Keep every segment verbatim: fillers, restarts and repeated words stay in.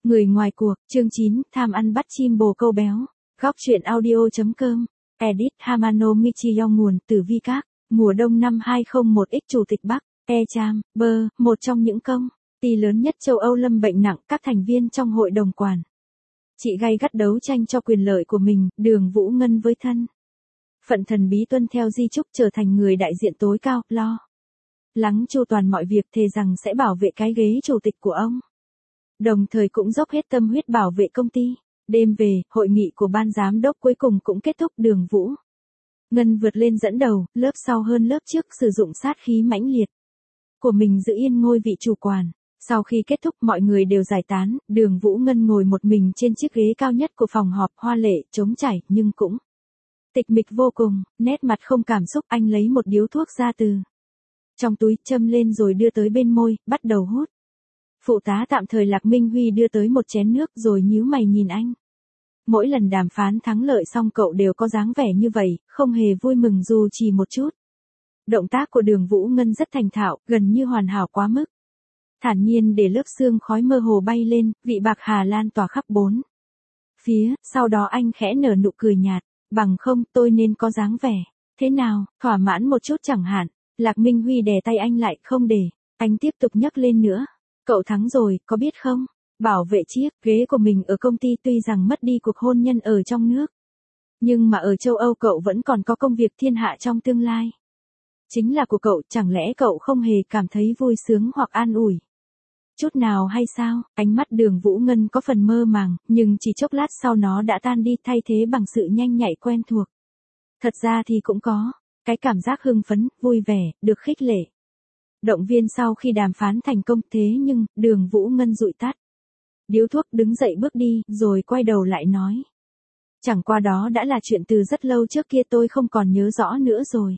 Người ngoài cuộc, chương chín, tham ăn bắt chim bồ câu béo. Góc truyện audio.com. Edit Hamano Michiyong nguồn từ Vi Các. Mùa đông năm hai không một x Chủ tịch Bắc, E Cham, Bơ, một trong những công ty lớn nhất châu Âu lâm bệnh nặng, các thành viên trong hội đồng quản trị gay gắt đấu tranh cho quyền lợi của mình, Đường Vũ Ngân với thân phận thần bí tuân theo di chúc trở thành người đại diện tối cao, lo lắng chu toàn mọi việc, thề rằng sẽ bảo vệ cái ghế chủ tịch của ông. Đồng thời cũng dốc hết tâm huyết bảo vệ công ty. Đêm về, hội nghị của ban giám đốc cuối cùng cũng kết thúc. Đường Vũ Ngân vượt lên dẫn đầu, lớp sau hơn lớp trước, sử dụng sát khí mãnh liệt của mình giữ yên ngôi vị chủ quản. Sau khi kết thúc, mọi người đều giải tán, Đường Vũ Ngân ngồi một mình trên chiếc ghế cao nhất của phòng họp, hoa lệ, trống trải, nhưng cũng tịch mịch vô cùng, nét mặt không cảm xúc. Anh lấy một điếu thuốc ra từ trong túi, châm lên rồi đưa tới bên môi, bắt đầu hút. Phụ tá tạm thời Lạc Minh Huy đưa tới một chén nước rồi nhíu mày nhìn anh. Mỗi lần đàm phán thắng lợi xong cậu đều có dáng vẻ như vậy, không hề vui mừng dù chỉ một chút. Động tác của Đường Vũ Ngân rất thành thạo, gần như hoàn hảo quá mức. Thản nhiên để lớp sương khói mơ hồ bay lên, vị bạc hà lan tỏa khắp bốn phía, sau đó anh khẽ nở nụ cười nhạt, bằng không tôi nên có dáng vẻ thế nào, thỏa mãn một chút chẳng hạn. Lạc Minh Huy đè tay anh lại, không để anh tiếp tục nhắc lên nữa. Cậu thắng rồi, có biết không? Bảo vệ chiếc ghế của mình ở công ty, tuy rằng mất đi cuộc hôn nhân ở trong nước, nhưng mà ở châu Âu cậu vẫn còn có công việc thiên hạ trong tương lai. Chính là của cậu, chẳng lẽ cậu không hề cảm thấy vui sướng hoặc an ủi chút nào hay sao? Ánh mắt Đường Vũ Ngân có phần mơ màng, nhưng chỉ chốc lát sau nó đã tan đi, thay thế bằng sự nhanh nhạy quen thuộc. Thật ra thì cũng có cái cảm giác hưng phấn, vui vẻ, được khích lệ, động viên sau khi đàm phán thành công. Thế nhưng, Đường Vũ Ngân dụi tắt điếu thuốc, đứng dậy bước đi, rồi quay đầu lại nói. Chẳng qua đó đã là chuyện từ rất lâu trước kia, tôi không còn nhớ rõ nữa rồi.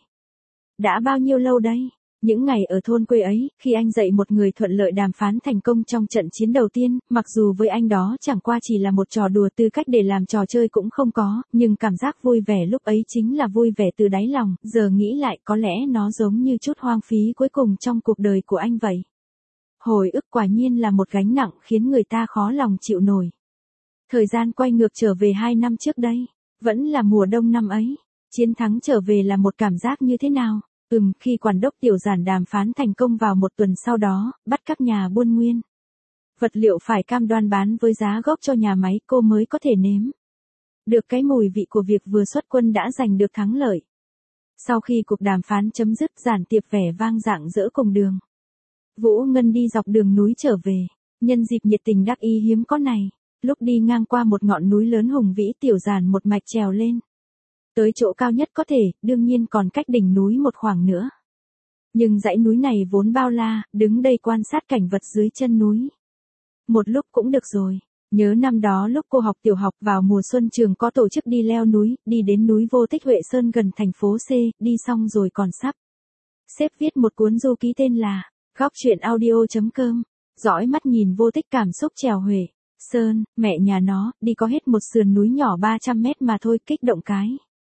Đã bao nhiêu lâu đây? Những ngày ở thôn quê ấy, khi anh dạy một người thuận lợi đàm phán thành công trong trận chiến đầu tiên, mặc dù với anh đó chẳng qua chỉ là một trò đùa, tư cách để làm trò chơi cũng không có, nhưng cảm giác vui vẻ lúc ấy chính là vui vẻ từ đáy lòng. Giờ nghĩ lại, có lẽ nó giống như chút hoang phí cuối cùng trong cuộc đời của anh vậy. Hồi ức quả nhiên là một gánh nặng khiến người ta khó lòng chịu nổi. Thời gian quay ngược trở về hai năm trước đây, vẫn là mùa đông năm ấy. Chiến thắng trở về là một cảm giác như thế nào? Ừm, khi quản đốc Tiểu Giản đàm phán thành công vào một tuần sau đó, bắt các nhà buôn nguyên vật liệu phải cam đoan bán với giá gốc cho nhà máy, cô mới có thể nếm được cái mùi vị của việc vừa xuất quân đã giành được thắng lợi. Sau khi cuộc đàm phán chấm dứt, Giản Tiệp vẻ vang rạng rỡ cùng Đường Vũ Ngân đi dọc đường núi trở về. Nhân dịp nhiệt tình đắc ý hiếm có này, lúc đi ngang qua một ngọn núi lớn hùng vĩ, Tiểu Giản một mạch trèo lên tới chỗ cao nhất có thể, đương nhiên còn cách đỉnh núi một khoảng nữa. Nhưng dãy núi này vốn bao la, đứng đây quan sát cảnh vật dưới chân núi một lúc cũng được rồi. Nhớ năm đó lúc cô học tiểu học, vào mùa xuân trường có tổ chức đi leo núi, đi đến núi Vô Tích Huệ Sơn gần thành phố C, đi xong rồi còn sắp xếp viết một cuốn du ký tên là Góc truyện audio.com. Dõi mắt nhìn Vô Tích, cảm xúc trèo Huệ Sơn, mẹ nhà nó, đi có hết một sườn núi nhỏ ba trăm mét mà thôi, kích động cái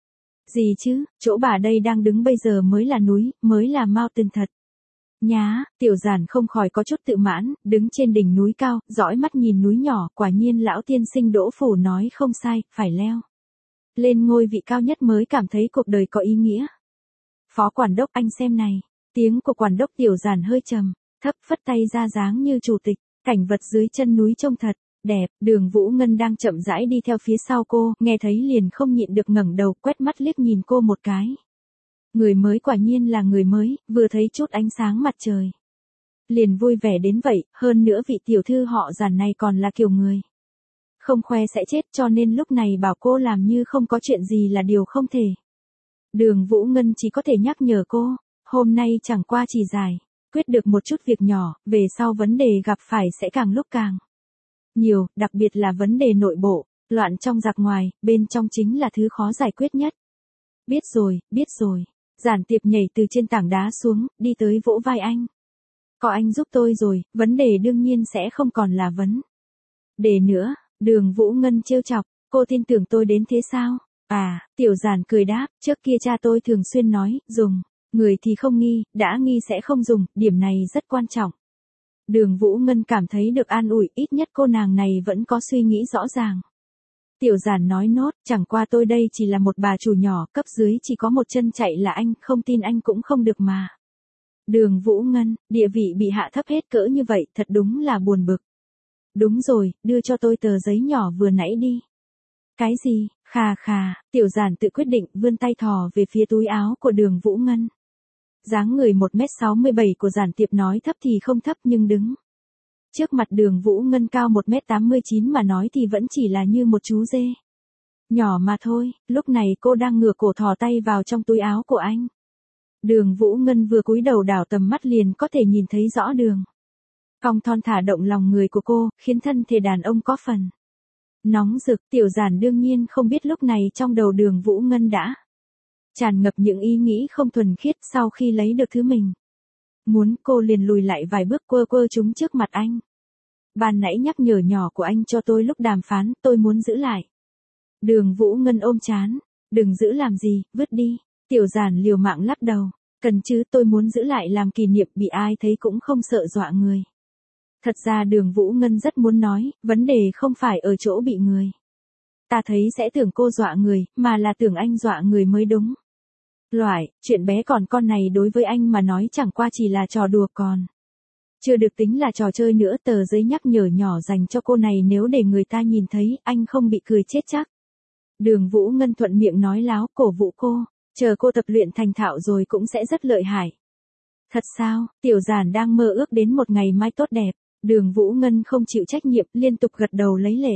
gì chứ, chỗ bà đây đang đứng bây giờ mới là núi, mới là mountain thật. Nhá, Tiểu Giản không khỏi có chút tự mãn, đứng trên đỉnh núi cao, dõi mắt nhìn núi nhỏ, quả nhiên lão tiên sinh Đỗ Phủ nói không sai, phải leo lên ngôi vị cao nhất mới cảm thấy cuộc đời có ý nghĩa. Phó quản đốc, anh xem này. Tiếng của quản đốc Tiểu Giản hơi trầm thấp, phất tay ra dáng như chủ tịch. Cảnh vật dưới chân núi trông thật đẹp. Đường Vũ Ngân đang chậm rãi đi theo phía sau cô, nghe thấy liền không nhịn được ngẩng đầu, quét mắt liếc nhìn cô một cái. Người mới quả nhiên là người mới, vừa thấy chút ánh sáng mặt trời liền vui vẻ đến vậy, hơn nữa vị tiểu thư họ Giản này còn là kiểu người không khoe sẽ chết, cho nên lúc này bảo cô làm như không có chuyện gì là điều không thể. Đường Vũ Ngân chỉ có thể nhắc nhở cô, hôm nay chẳng qua chỉ giải quyết được một chút việc nhỏ, về sau vấn đề gặp phải sẽ càng lúc càng nhiều, đặc biệt là vấn đề nội bộ, loạn trong giặc ngoài, bên trong chính là thứ khó giải quyết nhất. Biết rồi, biết rồi. Giản Tiệp nhảy từ trên tảng đá xuống, đi tới vỗ vai anh. Có anh giúp tôi rồi, vấn đề đương nhiên sẽ không còn là vấn đề nữa. Đường Vũ Ngân trêu chọc, cô tin tưởng tôi đến thế sao? À, Tiểu Giản cười đáp, trước kia cha tôi thường xuyên nói, dùng người thì không nghi, đã nghi sẽ không dùng, điểm này rất quan trọng. Đường Vũ Ngân cảm thấy được an ủi, ít nhất cô nàng này vẫn có suy nghĩ rõ ràng. Tiểu Giản nói nốt, chẳng qua tôi đây chỉ là một bà chủ nhỏ, cấp dưới chỉ có một chân chạy là anh, không tin anh cũng không được mà. Đường Vũ Ngân, địa vị bị hạ thấp hết cỡ như vậy, thật đúng là buồn bực. Đúng rồi, đưa cho tôi tờ giấy nhỏ vừa nãy đi. Cái gì, khà khà, Tiểu Giản tự quyết định, vươn tay thò về phía túi áo của Đường Vũ Ngân. Dáng người một mét sáu mươi bảy của Giản Tiệp nói thấp thì không thấp nhưng đứng trước mặt Đường Vũ Ngân cao một mét tám mươi chín mà nói thì vẫn chỉ là như một chú dê. Nhỏ mà thôi, lúc này cô đang ngửa cổ thò tay vào trong túi áo của anh. Đường Vũ Ngân vừa cúi đầu đảo tầm mắt liền có thể nhìn thấy rõ đường cong thon thả động lòng người của cô, khiến thân thể đàn ông có phần nóng rực. Tiểu Giản đương nhiên không biết lúc này trong đầu Đường Vũ Ngân đã tràn ngập những ý nghĩ không thuần khiết. Sau khi lấy được thứ mình muốn, cô liền lùi lại vài bước quơ quơ chúng trước mặt anh. Ban nãy nhắc nhở nhỏ của anh cho tôi lúc đàm phán, tôi muốn giữ lại. Đường Vũ Ngân ôm trán, đừng giữ làm gì, vứt đi. Tiểu Giản liều mạng lắc đầu, cần chứ, tôi muốn giữ lại làm kỷ niệm, bị ai thấy cũng không sợ dọa người. Thật ra Đường Vũ Ngân rất muốn nói, vấn đề không phải ở chỗ bị người ta thấy sẽ tưởng cô dọa người, mà là tưởng anh dọa người mới đúng. Loại, chuyện bé còn con này đối với anh mà nói chẳng qua chỉ là trò đùa còn chưa được tính là trò chơi nữa. Tờ giấy nhắc nhở nhỏ dành cho cô này nếu để người ta nhìn thấy, anh không bị cười chết chắc. Đường Vũ Ngân thuận miệng nói láo, cổ vũ cô, chờ cô tập luyện thành thạo rồi cũng sẽ rất lợi hại. Thật sao, Tiểu Giản đang mơ ước đến một ngày mai tốt đẹp. Đường Vũ Ngân không chịu trách nhiệm, liên tục gật đầu lấy lệ.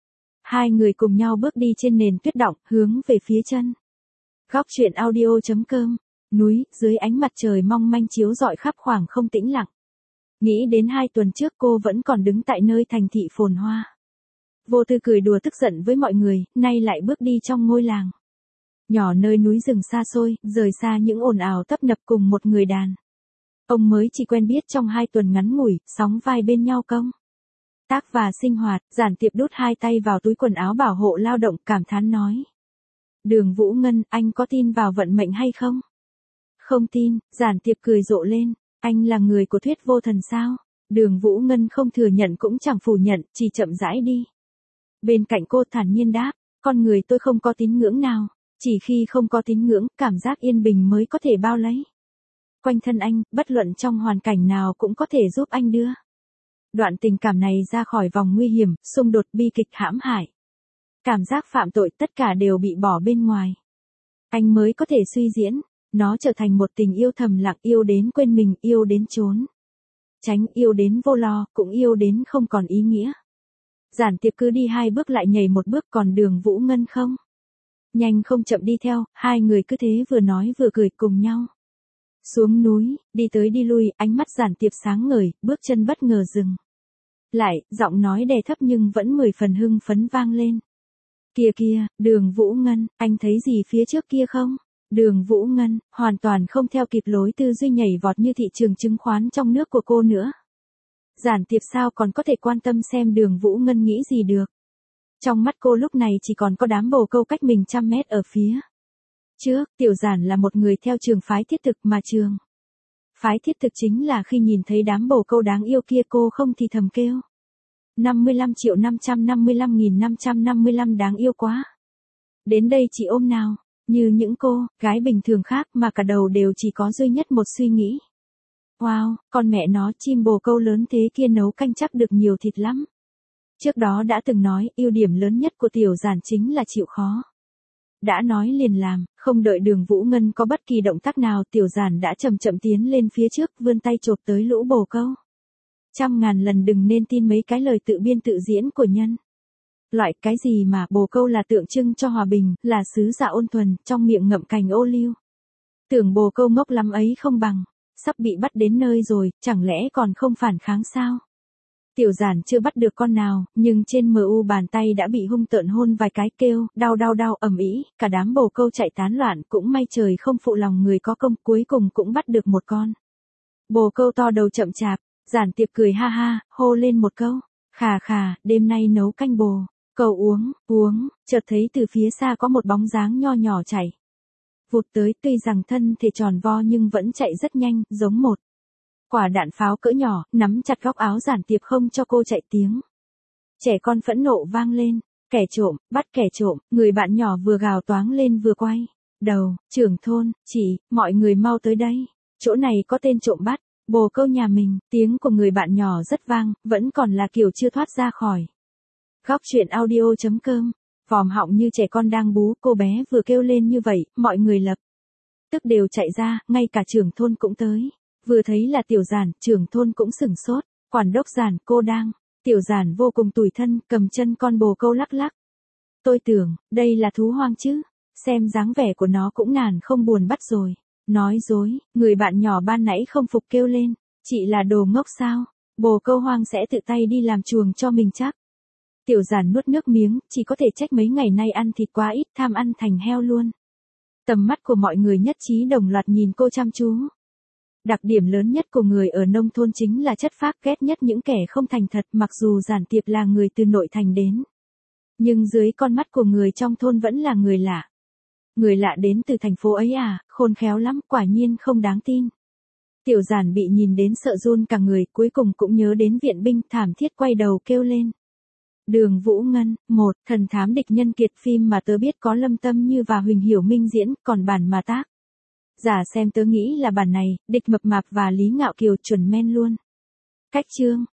Hai người cùng nhau bước đi trên nền tuyết đọng, hướng về phía chân Góc truyện audio chấm com. Núi, dưới ánh mặt trời mong manh chiếu rọi khắp khoảng không tĩnh lặng. Nghĩ đến hai tuần trước cô vẫn còn đứng tại nơi thành thị phồn hoa. Vô tư cười đùa tức giận với mọi người, nay lại bước đi trong ngôi làng nhỏ nơi núi rừng xa xôi, rời xa những ồn ào tấp nập cùng một người đàn ông mới chỉ quen biết trong hai tuần ngắn ngủi, sóng vai bên nhau công tác và sinh hoạt. Giản Tiệp đút hai tay vào túi quần áo bảo hộ lao động, cảm thán nói. Đường Vũ Ngân, anh có tin vào vận mệnh hay không? Không tin. Giản Tiệp cười rộ lên. Anh là người của thuyết vô thần sao? Đường Vũ Ngân không thừa nhận cũng chẳng phủ nhận, chỉ chậm rãi đi bên cạnh cô, thản nhiên đáp. Con người tôi không có tín ngưỡng nào. Chỉ khi không có tín ngưỡng, cảm giác yên bình mới có thể bao lấy quanh thân anh, bất luận trong hoàn cảnh nào cũng có thể giúp anh đưa đoạn tình cảm này ra khỏi vòng nguy hiểm, xung đột, bi kịch, hãm hại. Cảm giác phạm tội, tất cả đều bị bỏ bên ngoài. Anh mới có thể suy diễn, nó trở thành một tình yêu thầm lặng, yêu đến quên mình, yêu đến trốn tránh, yêu đến vô lo, cũng yêu đến không còn ý nghĩa. Giản Tiệp cứ đi hai bước lại nhảy một bước, còn Đường Vũ Ngân không nhanh không chậm đi theo, hai người cứ thế vừa nói vừa cười cùng nhau. Xuống núi, đi tới đi lui, ánh mắt Giản Tiệp sáng ngời, bước chân bất ngờ dừng lại, giọng nói đè thấp nhưng vẫn mười phần hưng phấn vang lên. Kìa kìa, Đường Vũ Ngân, anh thấy gì phía trước kia không? Đường Vũ Ngân, hoàn toàn không theo kịp lối tư duy nhảy vọt như thị trường chứng khoán trong nước của cô nữa. Giản Tiệp sao còn có thể quan tâm xem Đường Vũ Ngân nghĩ gì được. Trong mắt cô lúc này chỉ còn có đám bồ câu cách mình trăm mét ở phía trước. Tiểu Giản là một người theo trường phái thiết thực, mà trường phái thiết thực chính là khi nhìn thấy đám bồ câu đáng yêu kia cô không thì thầm kêu. năm mươi lăm triệu năm trăm năm mươi lăm nghìn năm trăm năm mươi lăm đáng yêu quá. Đến đây chỉ ôm nào, như những cô gái bình thường khác mà cả đầu đều chỉ có duy nhất một suy nghĩ. Wow, con mẹ nó, chim bồ câu lớn thế kia nấu canh chắc được nhiều thịt lắm. Trước đó đã từng nói, ưu điểm lớn nhất của Tiểu Giản chính là chịu khó. Đã nói liền làm, không đợi Đường Vũ Ngân có bất kỳ động tác nào, Tiểu Giản đã chậm chậm tiến lên phía trước, vươn tay chộp tới lũ bồ câu. Trăm ngàn lần đừng nên tin mấy cái lời tự biên tự diễn của nhân loại. Cái gì mà bồ câu là tượng trưng cho hòa bình, là sứ giả ôn thuần, trong miệng ngậm cành ô liu. Tưởng bồ câu ngốc lắm ấy không bằng, sắp bị bắt đến nơi rồi, chẳng lẽ còn không phản kháng sao? Tiểu Giản chưa bắt được con nào, nhưng trên mu bàn tay đã bị hung tợn hôn vài cái, kêu, đau đau đau ầm ĩ, cả đám bồ câu chạy tán loạn, cũng may trời không phụ lòng người có công, cuối cùng cũng bắt được một con bồ câu to đầu chậm chạp. Giản Tiệp cười ha ha, hô lên một câu, khà khà, đêm nay nấu canh bồ câu uống, uống, chợt thấy từ phía xa có một bóng dáng nho nhỏ chạy vụt tới, tuy rằng thân thể tròn vo nhưng vẫn chạy rất nhanh, giống một Quả đạn pháo cỡ nhỏ, nắm chặt góc áo Giản Tiệp không cho cô chạy tiếng. Trẻ con phẫn nộ vang lên, kẻ trộm, bắt kẻ trộm, người bạn nhỏ vừa gào toáng lên vừa quay. Đầu, trưởng thôn, chị, mọi người mau tới đây. Chỗ này có tên trộm bắt, bồ câu nhà mình, tiếng của người bạn nhỏ rất vang, vẫn còn là kiểu chưa thoát ra khỏi. Góc chuyện audio.com, vòm họng như trẻ con đang bú, cô bé vừa kêu lên như vậy, mọi người lập tức đều chạy ra, ngay cả trưởng thôn cũng tới. Vừa thấy là Tiểu Giản, trưởng thôn cũng sửng sốt, quản đốc Giản, cô đang. Tiểu Giản vô cùng tủi thân, cầm chân con bồ câu lắc lắc. Tôi tưởng, đây là thú hoang chứ, xem dáng vẻ của nó cũng nản không buồn bắt rồi. Nói dối, người bạn nhỏ ban nãy không phục kêu lên, chị là đồ ngốc sao, bồ câu hoang sẽ tự tay đi làm chuồng cho mình chắc. Tiểu Giản nuốt nước miếng, chỉ có thể trách mấy ngày nay ăn thịt quá ít, tham ăn thành heo luôn. Tầm mắt của mọi người nhất trí đồng loạt nhìn cô chăm chú. Đặc điểm lớn nhất của người ở nông thôn chính là chất phác, ghét nhất những kẻ không thành thật, mặc dù Giản Tiệp là người từ nội thành đến. Nhưng dưới con mắt của người trong thôn vẫn là người lạ. Người lạ đến từ thành phố ấy à, khôn khéo lắm, quả nhiên không đáng tin. Tiểu Giản bị nhìn đến sợ run cả người, cuối cùng cũng nhớ đến viện binh, thảm thiết quay đầu kêu lên. Đường Vũ Ngân, một, thần thám địch nhân kiệt, phim mà tớ biết có Lâm Tâm Như và Huỳnh Hiểu Minh diễn, còn bản mà tác giả xem tớ nghĩ là bản này, địch mập mạp và Lý Ngạo Kiều chuẩn men luôn. Cách chương